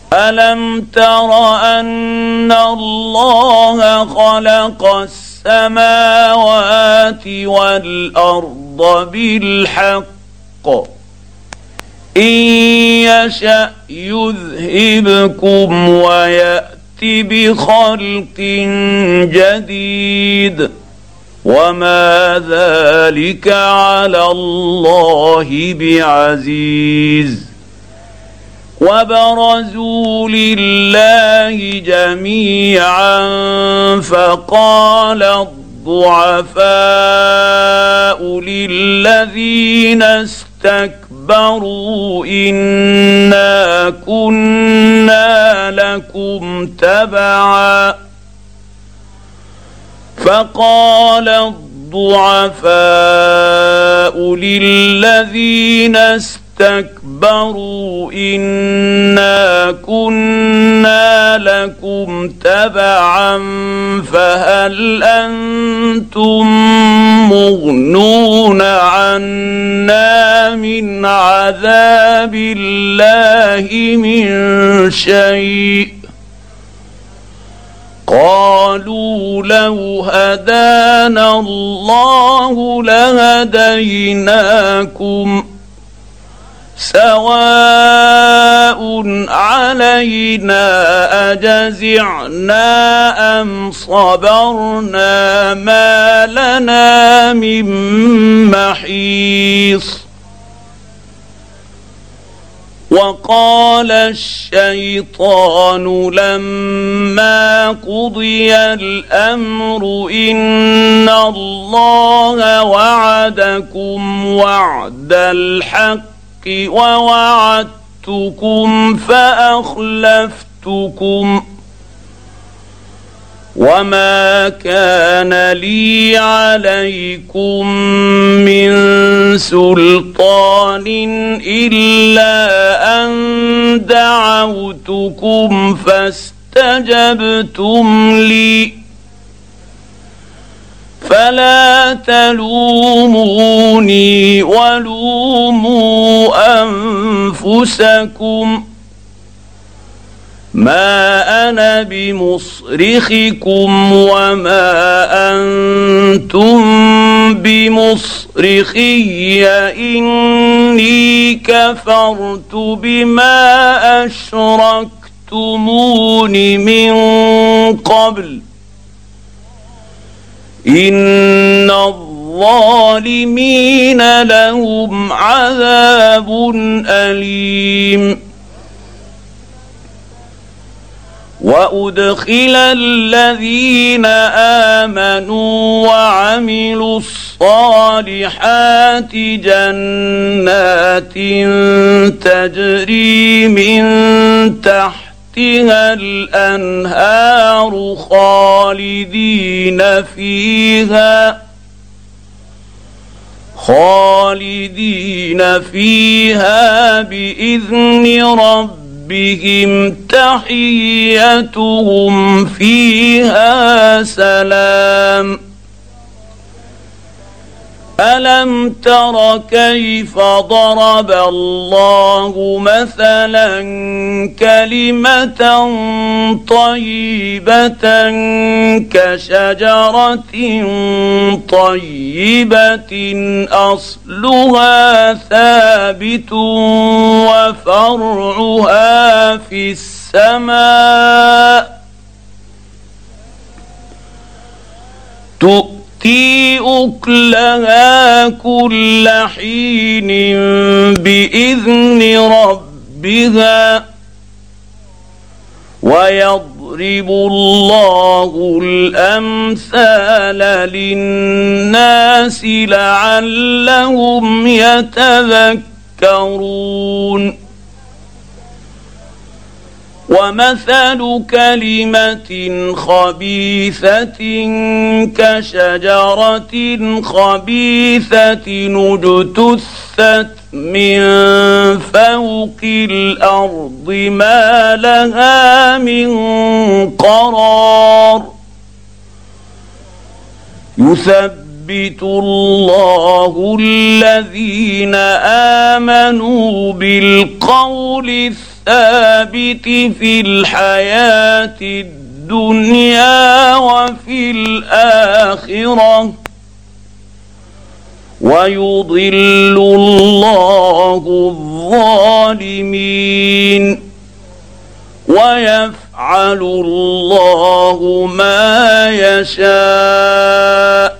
ألم تر أن الله خلق السماوات والأرض بالحق إن يشأ يذهبكم ويأت بخلق جديد وما ذلك على الله بعزيز وبرزوا لله جميعا فقال الضعفاء للذين استكبروا إنا كنا لكم تبعا فقال الضعفاء للذين استكبروا إنا كنا لكم تبعا فهل أنتم مغنون عنا من عذاب الله من شيء قالوا لو هدانا الله لهديناكم سواء علينا أجزعنا أم صبرنا ما لنا من محيص وقال الشيطان لما قضي الأمر إن الله وعدكم وعد الحق ووعدتكم فأخلفتكم وما كان لي عليكم من سلطان إلا أن دعوتكم فاستجبتم لي فلا تلوموني ولوموا أنفسكم ما أنا بمصرخكم وما أنتم بمصرخي إني كفرت بما أشركتمون من قبل إن الظالمين لهم عذاب أليم وأدخل الذين آمنوا وعملوا الصالحات جنات تجري من تحتها الأنهار خالدين فيها بإذن ربهم تحيتهم فيها سلام ألم تر كيف ضرب الله مثلا كلمة طيبة كشجرة طيبة أصلها ثابت وفرعها في السماء تؤتي أكلها كل حين بإذن ربها ويضرب الله الأمثال للناس لعلهم يتذكرون ومثل كلمة خبيثة كشجرة خبيثة اجتثت من فوق الأرض ما لها من قرار يثبت الله الذين آمنوا بالقول الثابت الثابت في الحياة الدنيا وفي الآخرة، ويضل الله الظالمين ويفعل الله ما يشاء.